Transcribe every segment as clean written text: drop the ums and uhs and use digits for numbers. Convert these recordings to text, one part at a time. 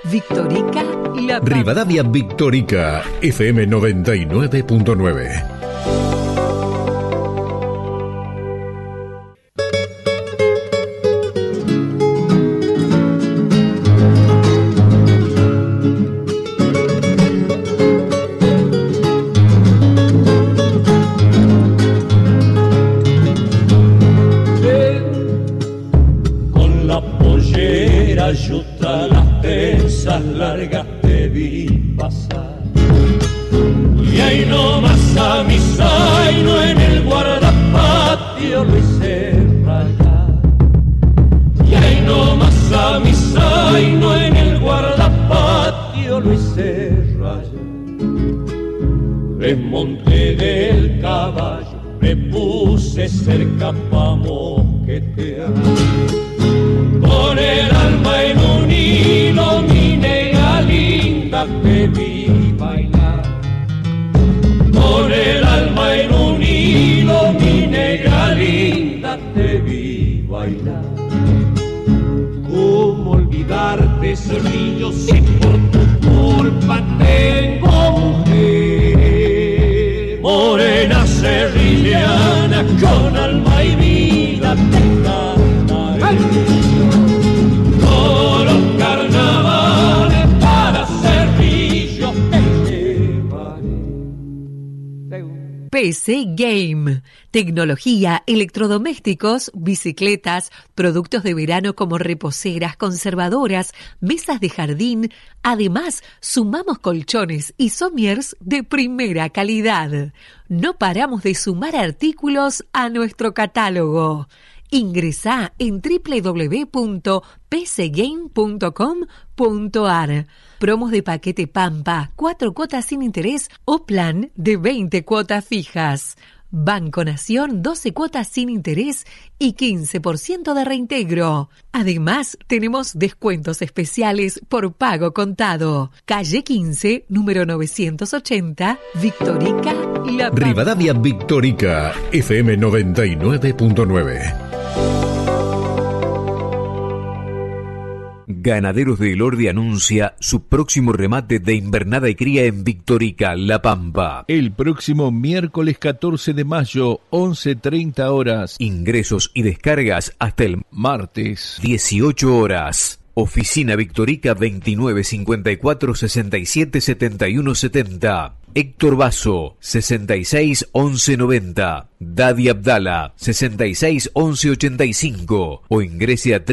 Victorica, La Pampa. Rivadavia Victorica, FM 99.9. Ayuda las pesas largas te vi pasar y ahí nomás a mi zaino en el guardapatio lo hice rayar y ahí nomás a mi zaino en el guardapatio lo hice rayar. Desmonté del caballo, me puse cerca pa' mosquetear. Con el alma en un hilo, mi negra linda, te vi bailar. Con el alma en un hilo, mi negra linda, te vi bailar. ¿Cómo olvidarte, Cerrillo, si por tu culpa tengo mujer? Morena cerrillana, con alma y vida te cantaré. PC Game, tecnología, electrodomésticos, bicicletas, productos de verano como reposeras, conservadoras, mesas de jardín. Además, sumamos colchones y somiers de primera calidad. No paramos de sumar artículos a nuestro catálogo. Ingresá en www.pcgame.com.ar. Promos de paquete Pampa, 4 cuotas sin interés o plan de 20 cuotas fijas. Banco Nación, 12 cuotas sin interés y 15% de reintegro. Además, tenemos descuentos especiales por pago contado. Calle 15, número 980, Victorica, La Pampa. Rivadavia Victorica, FM 99.9. Ganaderos de Elordi anuncia su próximo remate de invernada y cría en Victorica, La Pampa. El próximo miércoles 14 de mayo, 11:30 horas. Ingresos y descargas hasta el martes, 18 horas. Oficina Victorica 2954 67 71 70. Héctor Basso 66 11 90. Dadi Abdala 66 11 85. O ingrese a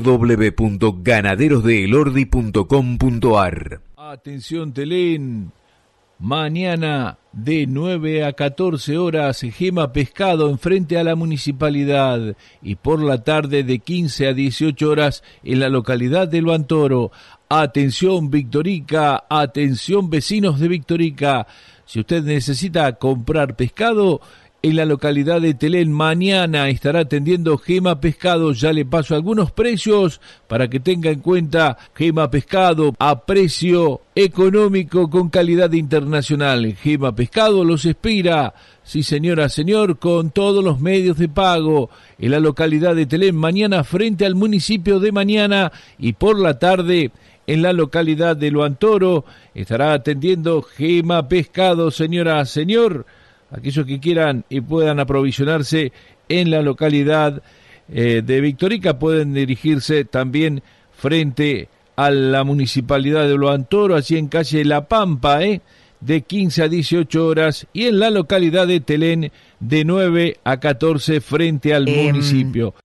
www.ganaderosdeelordi.com.ar. Atención Telén. Mañana de 9 a 14 horas, Gema Pescado enfrente a la municipalidad, y por la tarde de 15 a 18 horas en la localidad de Luantoro. Atención Victorica, atención vecinos de Victorica, si usted necesita comprar pescado, en la localidad de Telén mañana estará atendiendo Gema Pescado. Ya le paso algunos precios para que tenga en cuenta. Gema Pescado a precio económico con calidad internacional. Gema Pescado los espera, sí señora, señor, con todos los medios de pago en la localidad de Telén mañana frente al municipio de Mañana, y por la tarde en la localidad de Luantoro estará atendiendo Gema Pescado, señora, señor. Aquellos que quieran y puedan aprovisionarse en la localidad de Victorica pueden dirigirse también frente a la municipalidad de Luantoro, allí en calle La Pampa, de 15 a 18 horas, y en la localidad de Telén de 9 a 14 frente al municipio.